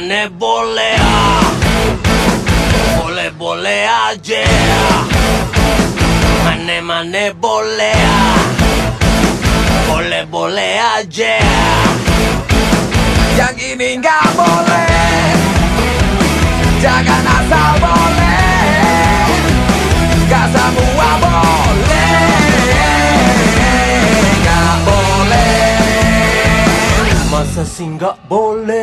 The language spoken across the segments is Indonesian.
Mane boleh, boleh aja. Mane boleh, boleh aja. Yang ini nggak boleh, jangan asal boleh. Gak semua boleh, nggak boleh. Masa sih nggak boleh?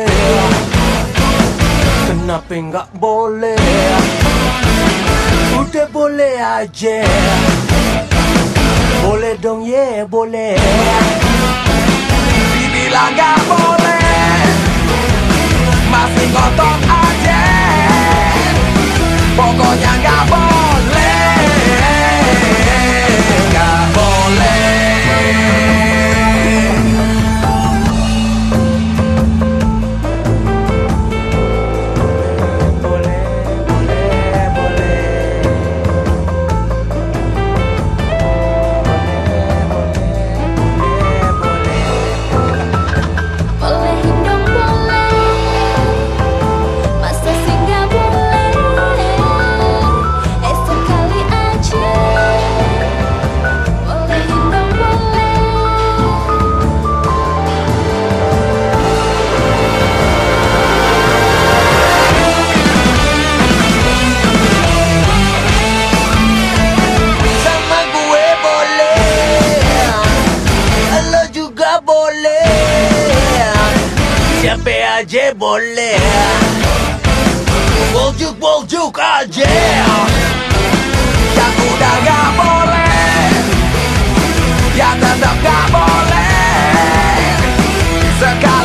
Kenapa nggak boleh? Udah boleh aja. Boleh dong ye, boleh. Dibilang nggak boleh, masih ngotot aja. Pokoknya nggak boleh, nggak boleh. Siapa aja boleh. Boljuk aja. Yang udah gak boleh, yang tetap gak boleh. Sekarang